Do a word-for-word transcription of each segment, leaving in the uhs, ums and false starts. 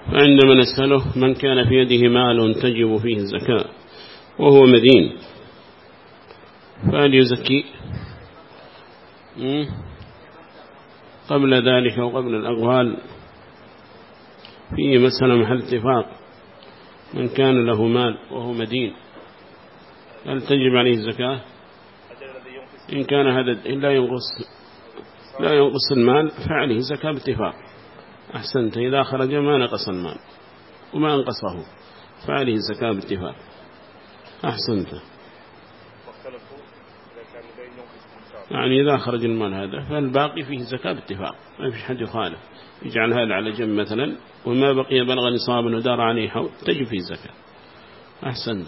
فعندما نسأله من كان في يده مال تجب فيه الزكاة وهو مدين فهل يزكي قبل ذلك وقبل الأغوال؟ فيه مسألة محل اتفاق. من كان له مال وهو مدين هل تجب عليه الزكاة؟ إن كان هذا لا ينقص لا ينقص المال فعليه زكاة باتفاق. أحسنت، إذا خرج ما نقص المال وما انقصه فعليه زكاة باتفاق. أحسنت، يعني إذا خرج المال هذا فالباقي فيه زكاة باتفاق، ما فيش حد يخالف. يجعل هذا على جنب مثلا وما بقي بلغ نصابا ودار عليه حول تجب فيه زكاة. أحسنت.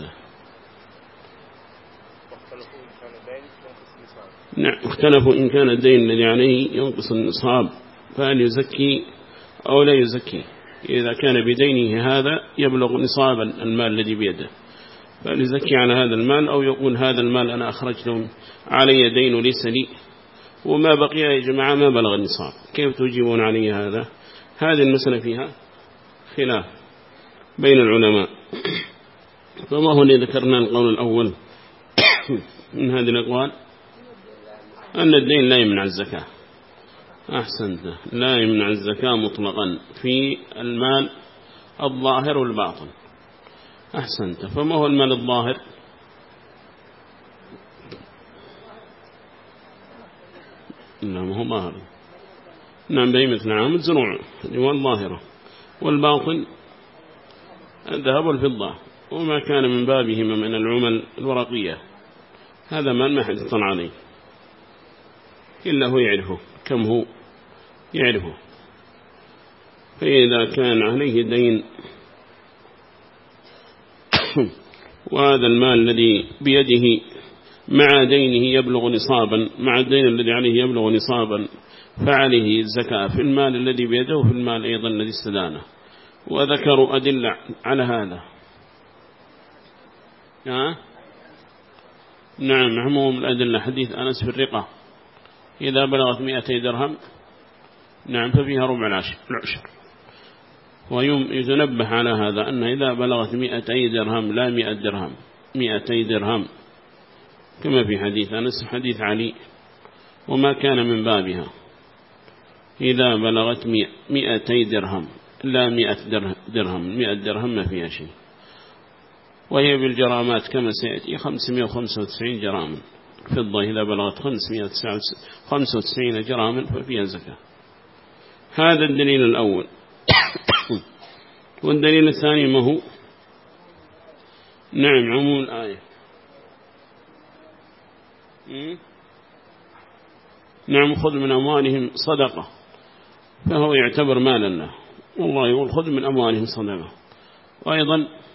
نعم، اختلفوا إن كان الدين الذي عليه ينقص النصاب فهل يزكي أو لا يزكي. إذا كان بدينه هذا يبلغ نصابا المال الذي بيده فهل يزكي على هذا المال، أو يقول هذا المال أنا أخرجته علي دين ليس لي وما بقي يا جماعة ما بلغ النصاب، كيف تجيبون علي هذا؟ هذه المسألة فيها خلاف بين العلماء. فما هو اللي ذكرنا القول الأول من هذه الأقوال أن الدين لا يمنع الزكاة. أحسنت، لا يمنع الزكاة مطلقا في المال الظاهر والباطن. أحسنت. فما هو المال الظاهر؟ نعم هو ظاهر، نعم بهيمة نعم الزروع هو الظاهرة، والباطن الذهب والفضة وما كان من بابهما من العمل الورقية. هذا مال ما حد يطلع عليه إلا هو يعرفه كم هو يعرفه. فإذا كان عليه دين وهذا المال الذي بيده مع دينه يبلغ نصابا، مع الدين الذي عليه يبلغ نصابا فعليه الزكاة في المال الذي بيده وفي المال أيضا الذي استدانه. وذكروا أدلة على هذا. ها؟ نعم عموم الأدلة حديث أنس في الرقة إذا بلغت مئتي درهم نعم ففيها ربع العشر. ويتنبه على هذا أن إذا بلغت مئتي درهم لا مئة درهم، مئتي درهم كما في حديث أنس حديث علي وما كان من بابها. إذا بلغت مئتي درهم لا مئة درهم، مئة درهم ما فيها شيء، وهي بالجرامات كما سيأتي خمسمائة وخمسة وتسعين جراما فضة. إذا بلغت خمسمائة وخمسة وتسعين جراما ففيها زكاة. هذا الدليل الأول. والدليل الثاني ما هو؟ نعم عموم الآية. نعم خذ من أموالهم صدقة فهو يعتبر مالا له، والله يقول خذ من أموالهم صدقة. وأيضا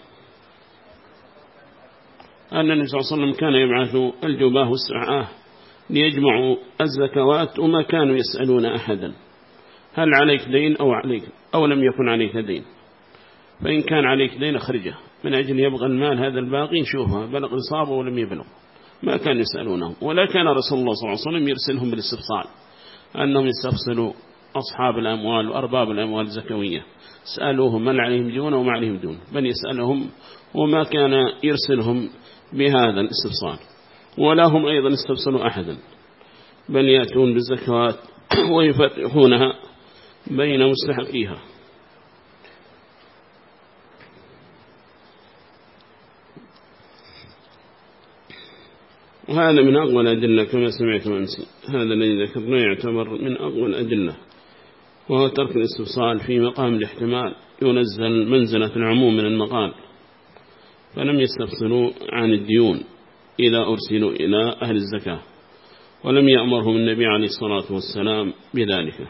أن النبي صلى الله عليه وسلم كان يبعث الجباه والسعاه ليجمعوا الزكوات وما كانوا يسألون أحدا هل عليك دين أو عليك أو لم يكن عليك دين، فإن كان عليك دين أخرجه من أجل يبغى المال هذا الباقي نشوفها بلغ نصابه ولم يبلغ، ما كان يسألونه. ولا كان رسول الله صلى الله عليه وسلم يرسلهم بالاستفصال أنهم يستفصلوا أصحاب الأموال وأرباب الأموال الزكوية سألوهم من عليهم دون وما عليهم دون، بل يسألهم وما كان يرسلهم بهذا الاستفصال. ولا هم أيضا استفصلوا أحدا بل يأتون بالزكوات ويفتحونها بين مستحقيها. وهذا من أقوى الأدلة كما سمعت أنسي. هذا الذي ذكرنا يعتبر من أقوى الأدلة، وهو ترك الاستفصال في مقام الاحتمال ينزل منزلة العموم من المقال. فلم يستفصلوا عن الديون إذا أرسلوا إلى أهل الزكاة، ولم يأمرهم النبي عليه الصلاة والسلام بذلك.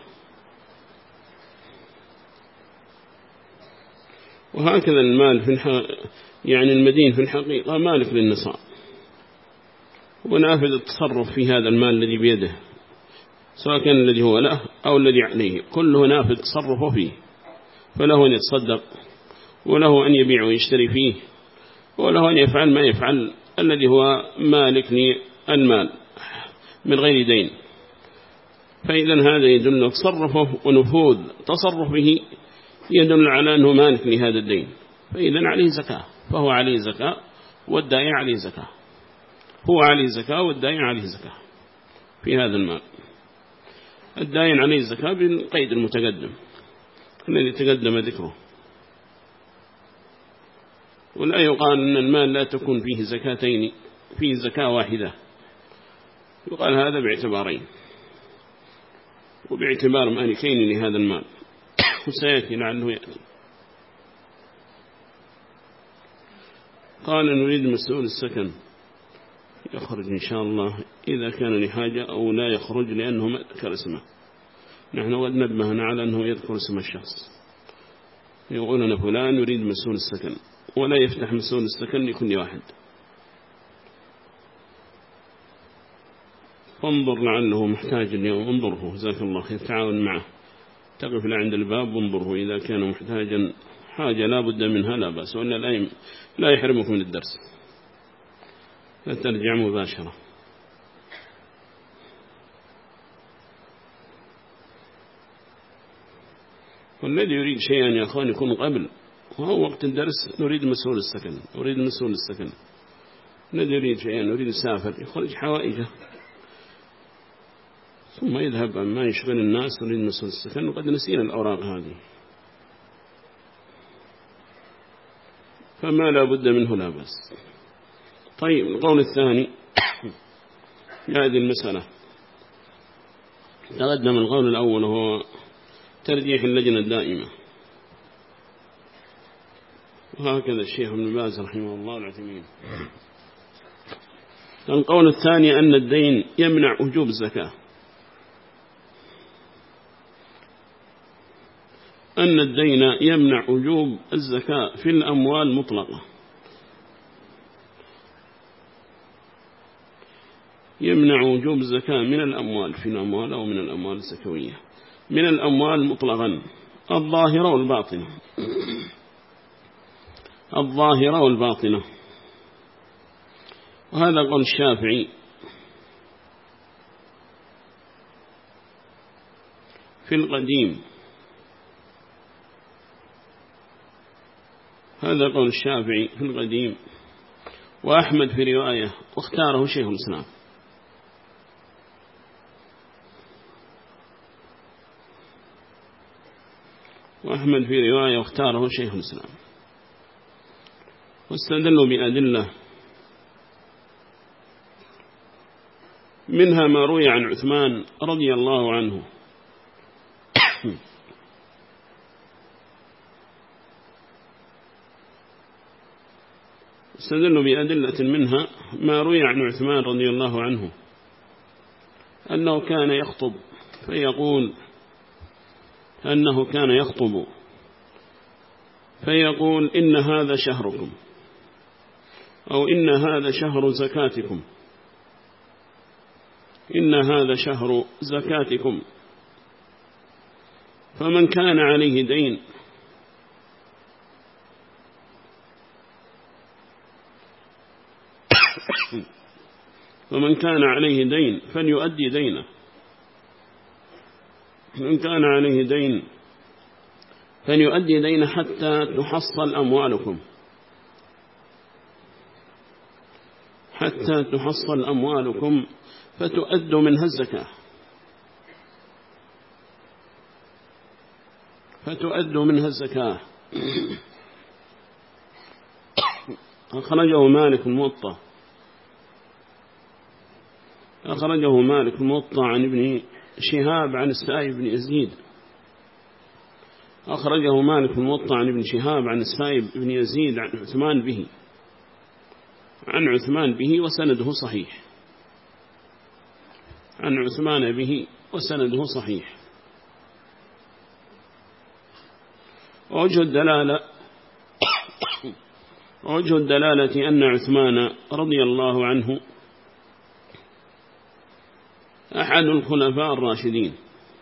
وهكذا المال في الح... يعني المدين في الحقيقة مالك للنصاب ونافذ التصرف في هذا المال الذي بيده، سواء كان الذي هو له أو الذي عليه، كله نافذ تصرفه فيه، فله أن يتصدق وله أن يبيع ويشتري فيه وله أن يفعل ما يفعل الذي هو مالك للمال من غير دين. فإذا هذا يدل تصرفه ونفوذ تصرفه يدل على أنه مالك لهذا الدين، فإذا عليه زكاة، فهو عليه زكاة والدائن عليه زكاة، هو عليه زكاة والدائن عليه زكاة في هذا المال. الدائن عليه زكاة بالقيد المتقدم الذي تقدم ذكره، ولا يقال أن المال لا تكون فيه زكاتين، فيه زكاة واحدة، يقال هذا باعتبارين، وباعتبار مالكين لهذا المال، وسيأتي لعله يأتي. قال نريد مسؤول السكن يخرج إن شاء الله إذا كان لحاجة أو لا يخرج لأنه ما ذكر اسمه. نحن قد نبهنا على أنه يذكر اسم الشخص، يقولون فلان يريد مسؤول السكن، ولا يفتح مسؤول السكن لكل واحد. فانظر لعله محتاج اليوم، انظره جزاك الله خير، تعاون معه، تقف له عند الباب وانظره، إذا كان محتاجا حاجة لا بد منها لا بأس، ولا لا لا يحرمك من الدرس، لا ترجع مباشرة. والذي يريد شيئا يا أخوان يكون قبل، وهو وقت الدرس نريد مسؤول السكن، نريد مسؤول السكن. الذي يريد شيئا يريد يسافر يخرج حوائجه ثم يذهب، ما يشغل الناس نريد مسؤول السكن، وقد نسينا الأوراق هذه، فما لا بد منه لا بس. طيب القول الثاني في هذه المسألة، تقدم القول الأول هو ترجيح اللجنة الدائمة، وهكذا الشيخ ابن باز رحمه الله العثيمين. القول الثاني أن الدين يمنع وجوب الزكاة، أن الدين يمنع وجوب الزكاة في الأموال مطلقة، يمنع وجوب الزكاة من الأموال، في الأموال أو من الأموال الزكوية، من الأموال مطلقا، الظاهرة والباطنة، الظاهرة والباطنة. وهذا قول الشافعي في القديم، هذا قول الشافعي في القديم، وأحمد في رواية واختاره شيخ الإسلام. وأحمد في رواية واختاره شيخ الإسلام، واستدلوا بأدلة منها ما روي عن عثمان رضي الله عنه استدلوا بأدلة منها ما روي عن عثمان رضي الله عنه أنه كان يخطب فيقول أنه كان يخطب فيقول إن هذا شهركم، أو إن هذا شهر زكاتكم، إن هذا شهر زكاتكم، فمن كان عليه دين فمن كان عليه دين فليؤدي دينه، من كان عليه دين فليؤدي دينه حتى تحصل أموالكم، حتى تحصل أموالكم فتؤدوا منها الزكاة، فتؤدوا منها الزكاة. أخرجه مالك الموطأ، أخرجه مالك الموطأ عن ابن شهاب عن السائب بن يزيد، أخرجه مالك الموطأ عن ابن شهاب عن السائب بن يزيد عن عثمان به، عن عثمان به وسنده صحيح، عن عثمان به وسنده صحيح. ووجه الدلالة ووجه الدلالة أن عثمان رضي الله عنه أحد الخلفاء الراشدين،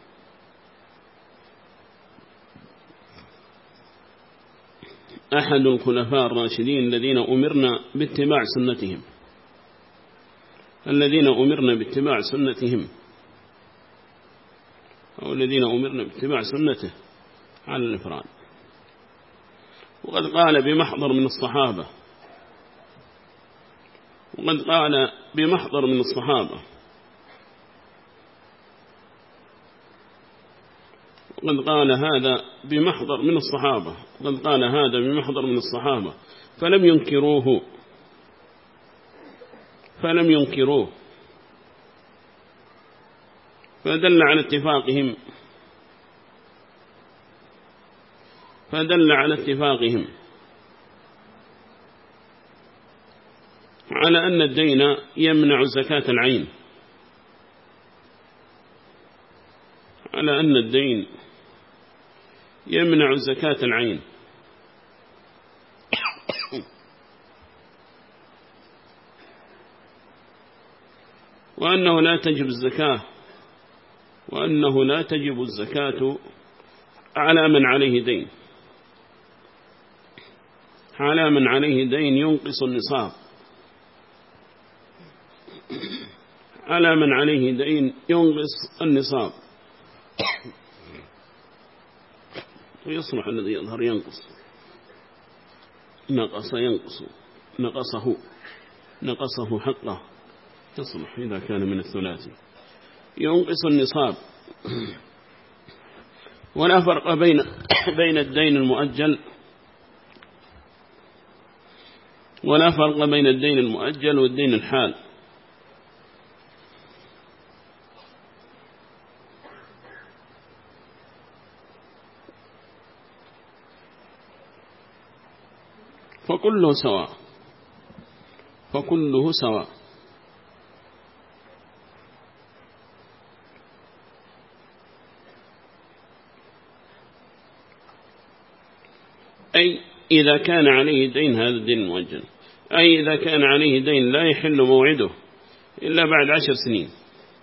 أحد الخلفاء الراشدين الذين أمرنا باتباع سنتهم، الذين أمرنا باتباع سنتهم، أو الذين أمرنا باتباع سنته على الإفراد. وقد قال بمحضر من الصحابة وقد قال بمحضر من الصحابة وقد قال هذا بمحضر من الصحابة وقد قال هذا بمحضر من الصحابة فلم ينكروه فلم ينكروه فدل على اتفاقهم فدل على اتفاقهم على أن الدين يمنع زكاة العين على أن الدين يمنع زكاة العين وأنه لا تجب الزكاة وأنه لا تجب الزكاة على من عليه دين على من عليه دين ينقص النصاب على من عليه دين ينقص النصاب ويصلح الذي يظهر ينقص نقص ينقص نقصه نقصه حقه يصلح إذا كان من الثلاثي ينقص النصاب ولا فرق بين بين الدين المؤجل ولا فرق بين الدين المؤجل والدين الحال فكله سواء فكله سواء أي إذا كان عليه دين هذا الدين المؤجل أي إذا كان عليه دين لا يحل موعده إلا بعد عشر سنين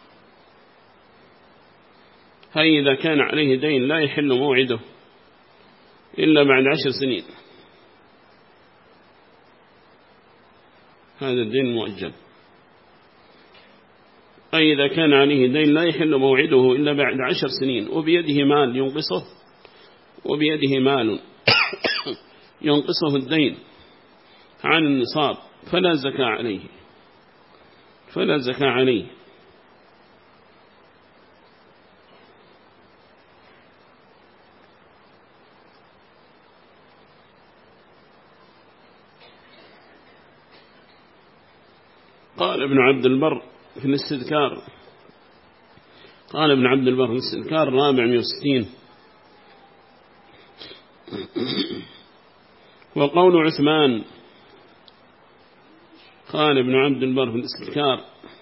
أي إذا كان عليه دين لا يحل موعده إلا بعد عشر سنين هذا الدين المؤجل أي إذا كان عليه دين لا يحل موعده إلا بعد عشر سنين وبيده مال ينقصه وبيده مال ينقصه الدين عن النصاب فلا زكاة عليه فلا زكاة عليه قال ابن عبد البر في الاستذكار قال ابن عبد البر في الاستذكار رابع مئة وستين وقول عثمان قال ابن عبد البر في الاستذكار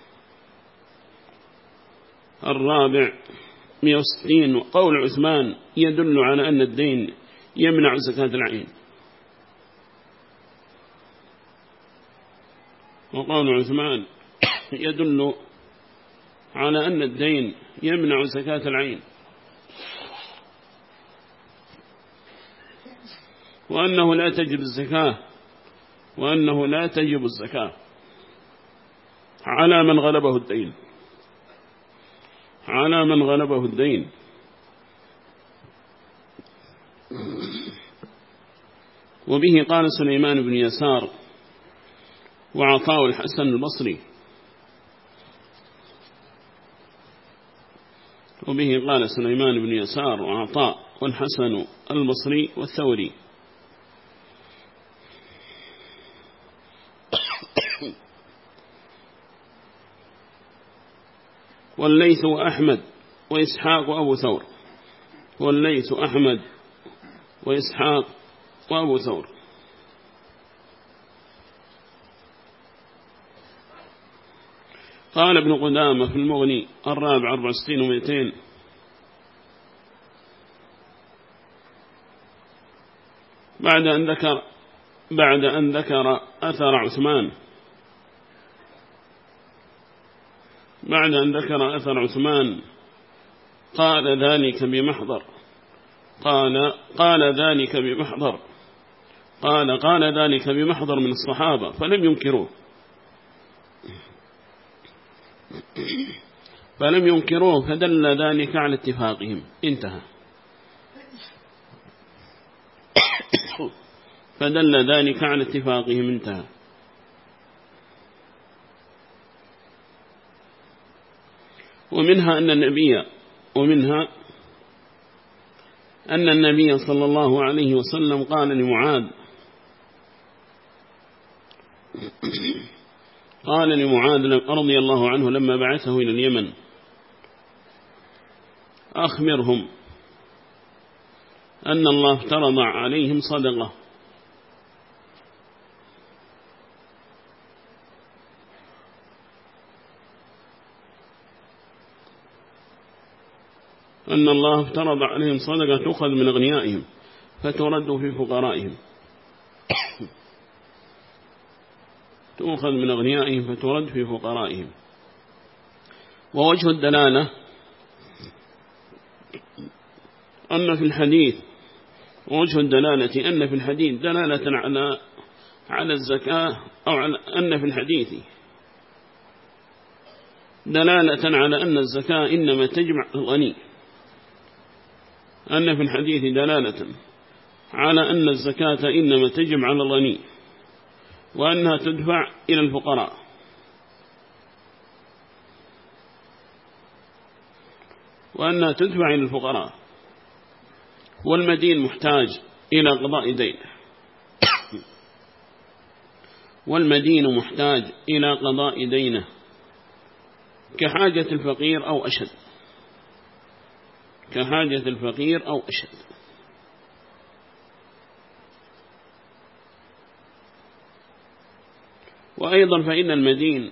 الرابع مئة وستين وقول عثمان يدل على أن الدين يمنع زكاة العين وقول عثمان يدل على أن الدين يمنع زكاة العين وأنه لا تجب الزكاة وأنه لا تجب الزكاة على من غلبه الدين على من غلبه الدين وبه قال سليمان بن يسار وعطاء الحسن البصري وبه قال سليمان بن يسار وعطاء والحسن البصري والثوري والليث وأحمد وإسحاق وأبو ثور والليث أحمد وإسحاق وأبو ثور قال ابن قدامة في المغني الرابع أربع وستين ومئتين بعد أن ذكر بعد أن ذكر أثر عثمان بعد أن ذكر أثر عثمان قال ذلك بمحضر قال قال ذلك بمحضر قال قال ذلك بمحضر من الصحابة فلم ينكروه فلم ينكروه فدل ذلك على اتفاقهم انتهى فدل ذلك على اتفاقهم. انتهى. ومنها أن النبي ومنها أن النبي صلى الله عليه وسلم قال لمعاذ قال لمعاذ رضي الله عنه لما بعثه إلى اليمن: أخبرهم أن الله افترض عليهم صدقة، أن الله افترض عليهم صدقة تؤخذ من أغنيائهم فترد في فقرائهم تؤخذ من أغنيائهم فترد في فقرائهم. ووجه الدلالة أن في الحديث ووجه الدلالة أن في الحديث دلالة على على الزكاة، أو على أن في الحديث دلالة على أن الزكاة إنما تجمع الغني أن في الحديث دلالة على أن الزكاة إنما تجمع على الغني وأنها تدفع إلى الفقراء. وأنها تدفع إلى الفقراء والمدين محتاج إلى قضاء دينه والمدين محتاج إلى قضاء دينه كحاجة الفقير أو أشد كحاجة الفقير أو أشد. وأيضا فإن المدين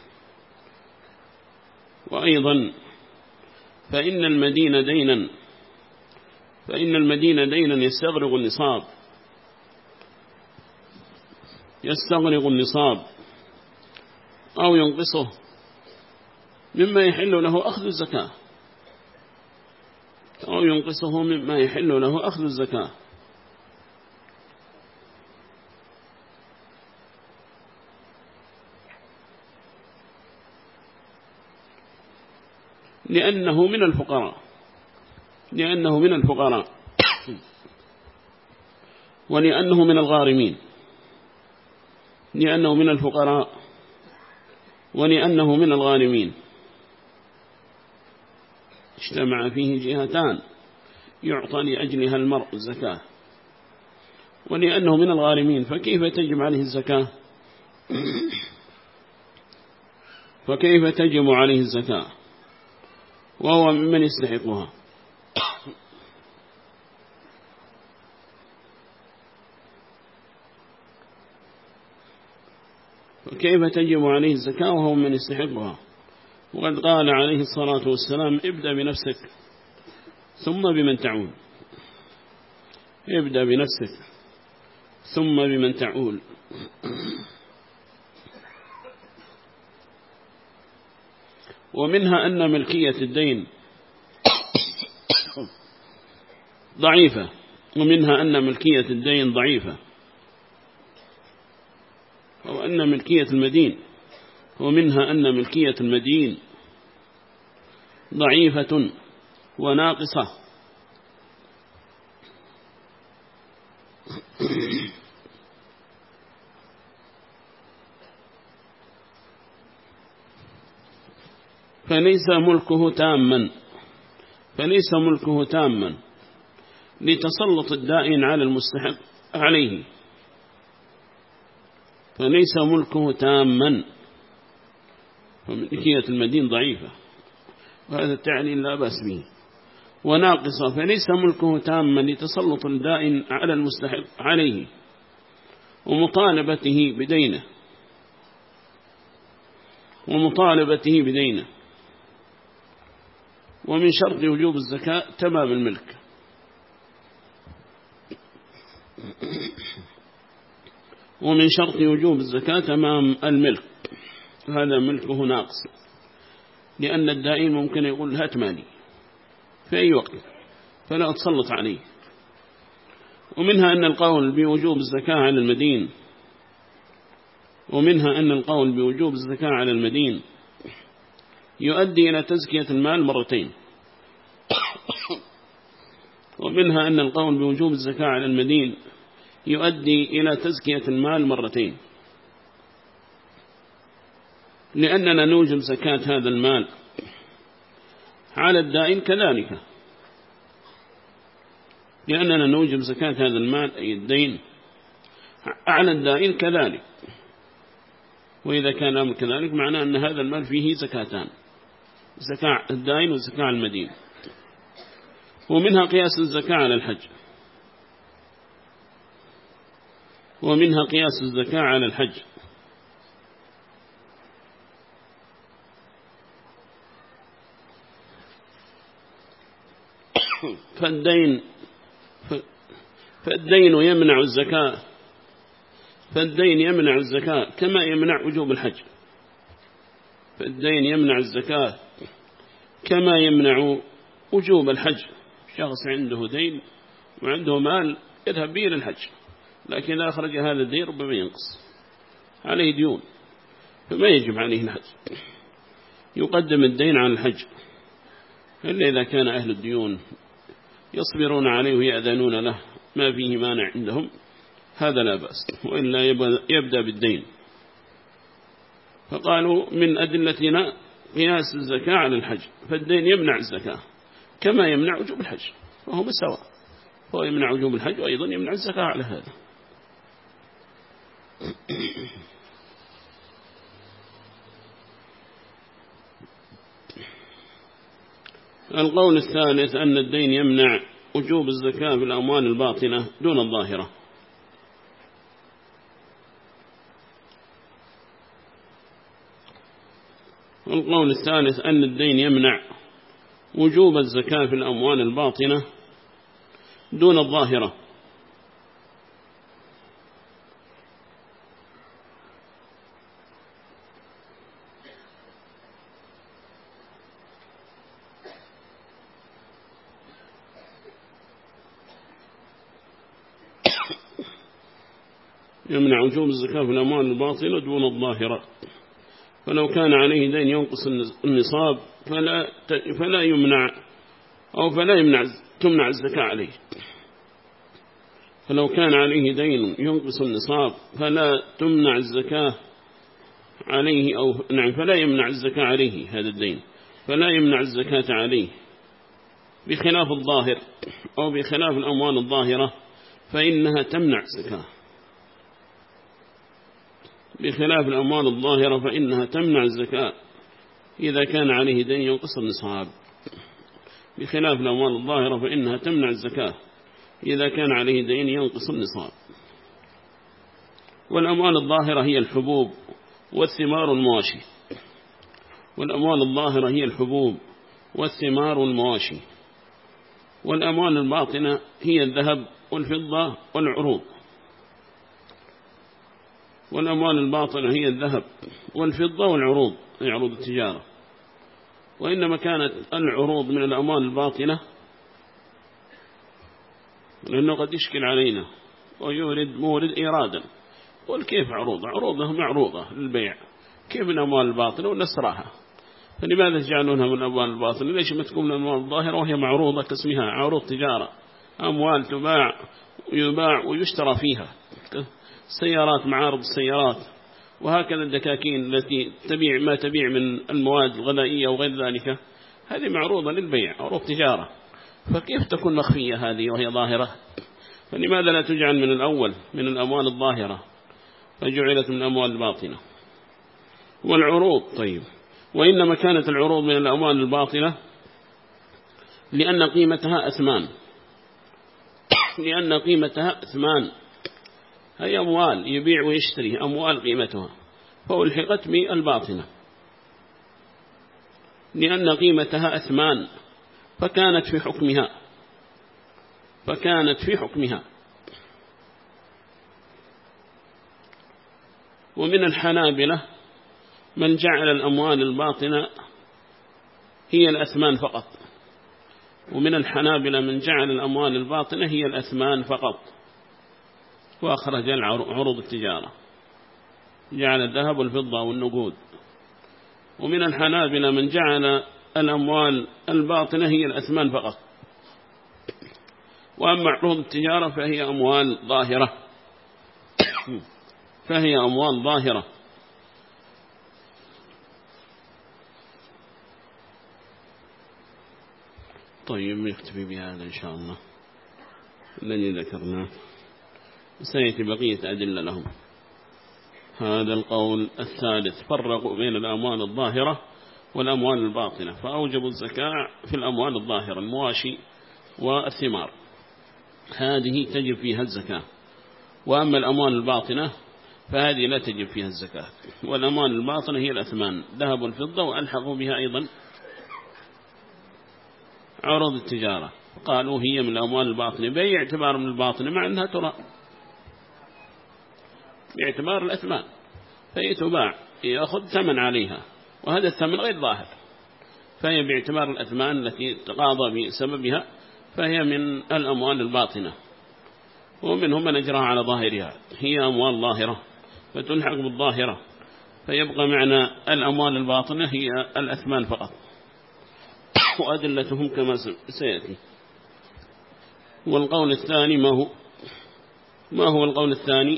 وأيضا فإن المدين دينا فإن المدين دينا يستغرق النصاب يستغرق النصاب أو ينقصه مما يحل له أخذ الزكاة أو ينقصه مما يحل له أخذ الزكاة. لأنه من الفقراء لأنه من الفقراء ولأنه من الغارمين لأنه من الفقراء ولأنه من الغارمين اجتمع فيه جهتان يعطى لأجلها المرء الزكاة. ولأنه من الغارمين فكيف تجب عليه الزكاة فكيف تجب عليه الزكاة وهو ممن يستحقها. فكيف تجب عليه الزكاة وهو من يستحقها. وقد قال عليه الصلاة والسلام: ابدأ بنفسك ثم بمن تعول ابدأ بنفسك ثم بمن تعول. ومنها أن ملكية الدين ضعيفة ومنها أن ملكية الدين ضعيفة أو أن ملكية المدين ومنها أن ملكية المدين ضعيفة وناقصة. فليس ملكه تاما فليس ملكه تاما لتسلط الدائن على المستحق عليه فليس ملكه تاما فملكية المدين ضعيفة وهذا التعليل لا بأس به. وناقصة فليس ملكه تاما لتسلط الدائن على المستحق عليه ومطالبته بدينه ومطالبته بدينه. ومن شرط وجوب الزكاة تمام الملك ومن شرط وجوب الزكاة تمام الملك. هذا ملكه ناقص لأن الدائن ممكن يقول هات مالي في أي وقت فلا أتسلط عليه. ومنها أن القول بوجوب الزكاة على المدين ومنها أن القول بوجوب الزكاة على المدين يؤدي إلى تزكية المال مرتين. ومنها أن القول بوجوب الزكاة على المدين يؤدي إلى تزكية المال مرتين، لأننا نوجب زكاة هذا المال على الدائن كذلك، لأننا نوجب زكاة هذا المال أي الدين على الدائن كذلك. وإذا كان الأمر كذلك معناه أن هذا المال فيه زكاتان، زكاة الدائن وزكاة المدين. ومنها قياس الزكاة على الحج، ومنها قياس الزكاة على الحج. فالدين فالدين يمنع الزكاة فالدين يمنع الزكاة كما يمنع وجوب الحج. فالدين يمنع الزكاة كما يمنع وجوب الحج. شخص عنده دين وعنده مال يذهب به للحج، لكن إذا أخرج هذا الدين ربما ينقص عليه ديون، فما يجب عليه الحج، يقدم الدين على الحج. إلا إذا كان أهل الديون يصبرون عليه ويأذنون له ما فيه مانع عندهم، هذا لا بأس، وإلا يبدأ بالدين. فقالوا من أدلتنا قياس الزكاة على الحج، فالدين يمنع الزكاة كما يمنع وجوب الحج، وهو سواء، هو يمنع وجوب الحج وأيضا يمنع الزكاة على هذا. القول الثالث أن الدين يمنع وجوب الزكاة في الأموال الباطنة دون الظاهرة. القول الثالث أن الدين يمنع وجوب الزكاة في الأموال الباطنة دون الظاهرة. يمنع وجوب الزكاة في الأموال الباطنة دون الظاهرة. فلو كان عليه دين ينقص النصاب فلا فلا يمنع أو فلا يمنع تمنع الزكاة عليه. فلو كان عليه دين ينقص النصاب فلا تمنع الزكاة عليه، أو نعم فلا يمنع الزكاة عليه، هذا الدين فلا يمنع الزكاة عليه، بخلاف الظاهر أو بخلاف الأموال الظاهرة فإنها تمنع الزكاة. بخلاف الأموال الظاهرة فإنها تمنع الزكاة إذا كان عليه دين ينقص النصاب. بخلاف الأموال الظاهرة فإنها تمنع الزكاة إذا كان عليه دين ينقص النصاب. والأموال الظاهرة هي الحبوب والثمار والمواشي. والأموال الظاهرة هي الحبوب والثمار والمواشي. والأموال الباطنة هي الذهب والفضة والعروض. والأموال الباطنة هي الذهب والفضة والعروض، هي عروض التجارة. وإنما كانت العروض من الأموال الباطنة، لأنه قد يشكل علينا ويورد مورد إيرادا، والكيف عروض عروضها معروضة للبيع، كيف الأموال الباطنة ونسرها؟ فلماذا تجعلونها من الأموال الباطنة؟ ليش ما تكون من الأموال الظاهرة وهي معروضة كاسمها عروض تجارة، أموال تباع ويباع ويشترى فيها، سيارات معارض السيارات، وهكذا الدكاكين التي تبيع ما تبيع من المواد الغذائية وغير ذلك، هذه معروضة للبيع عروض تجارة. فكيف تكون مخفية هذه وهي ظاهرة؟ فلماذا لا تجعل من الأول من الأموال الظاهرة فجعلت من الأموال الباطنة؟ والعروض طيب، وإنما كانت العروض من الأموال الباطنة لأن قيمتها أثمان لأن قيمتها أثمان هي أموال يبيع ويشتري، أموال قيمتها، فألحقت بالباطنة لأن قيمتها أثمان فكانت في حكمها فكانت في حكمها ومن الحنابلة من جعل الأموال الباطنة هي الأثمان فقط. ومن الحنابلة من جعل الأموال الباطنة هي الأثمان فقط، وأخرج عروض التجارة، جعل الذهب والفضة والنقود. ومن الحنابلة من جعل الأموال الباطنة هي الأثمان فقط، وأما عروض التجارة فهي أموال ظاهرة فهي أموال ظاهرة. طيب نكتفي بهذا إن شاء الله الذي ذكرناه، سيأتي بقية أدلة لهم. هذا القول الثالث، فرقوا بين الأموال الظاهرة والأموال الباطنة، فأوجبوا الزكاة في الأموال الظاهرة المواشي والثمار، هذه تجب فيها الزكاة. وأما الأموال الباطنة فهذه لا تجب فيها الزكاة. والأموال الباطنة هي الأثمان، ذهب والفضة، وألحقوا بها أيضا عروض التجارة، قالوا هي من الأموال الباطنة بأي اعتبار من الباطنة، مع أنها ترى باعتبار الأثمان، فهي تباع يأخذ ثمن عليها، وهذا الثمن غير ظاهر، فهي باعتبار الأثمان التي تقاضى بسببها، فهي من الأموال الباطنة. ومنهم من أجرها على ظاهرها، هي أموال ظاهرة فتلحق بالظاهرة، فيبقى معنى الأموال الباطنة هي الأثمان فقط، وأدلتهم كما سيأتي. والقول الثاني ما هو ما هو القول الثاني؟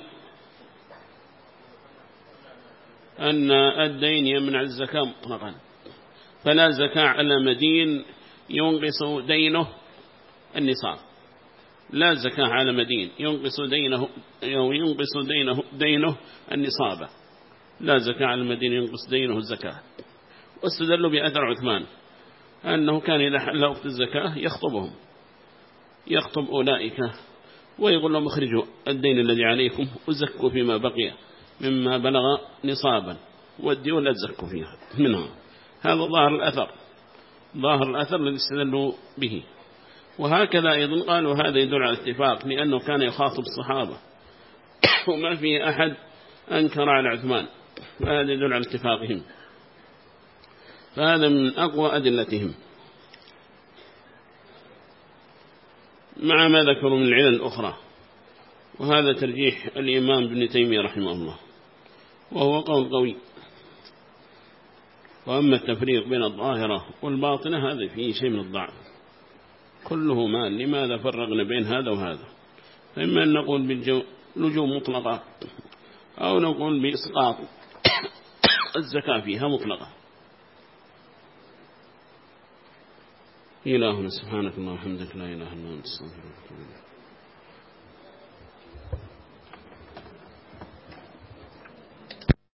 أن الدين يمنع الزكاة مطلقا، فلا زكاة على مدين ينقص دينه النصاب، لا زكاة على مدين ينقص دينه ينقص دينه دينه النصاب، لا زكاة على المدين ينقص دينه الزكاة. واستدلوا بأثر عثمان أنه كان إذا حل وقت الزكاة يخطبهم، يخطب أولئك ويقول لهم اخرجوا الدين الذي عليكم وزكوا فيما بقي مما بلغ نصابا، والديون لا تزكوا فيها منها. هذا ظاهر الأثر، ظاهر الأثر الذي استدلوا به. وهكذا أيضا قالوا هذا يدل على الاتفاق، لأنه كان يخاطب الصحابة وما في أحد أنكر على عثمان، فهذا يدل على اتفاقهم، فهذا من أقوى أدلتهم، مع ما ذكروا من العلل الأخرى. وهذا ترجيح الإمام ابن تيمية رحمه الله، وهو قول قوي. وأما التفريق بين الظاهرة والباطنة هذا فيه شيء من الضعف، كله مال، لماذا فرقنا بين هذا وهذا؟ فإما أن نقول باللجوم مطلقة، أو نقول بإسقاط الزكاة فيها مطلقة. إلهنا سبحانك اللهم وبحمدك لا إله إلا أنت استغفرك.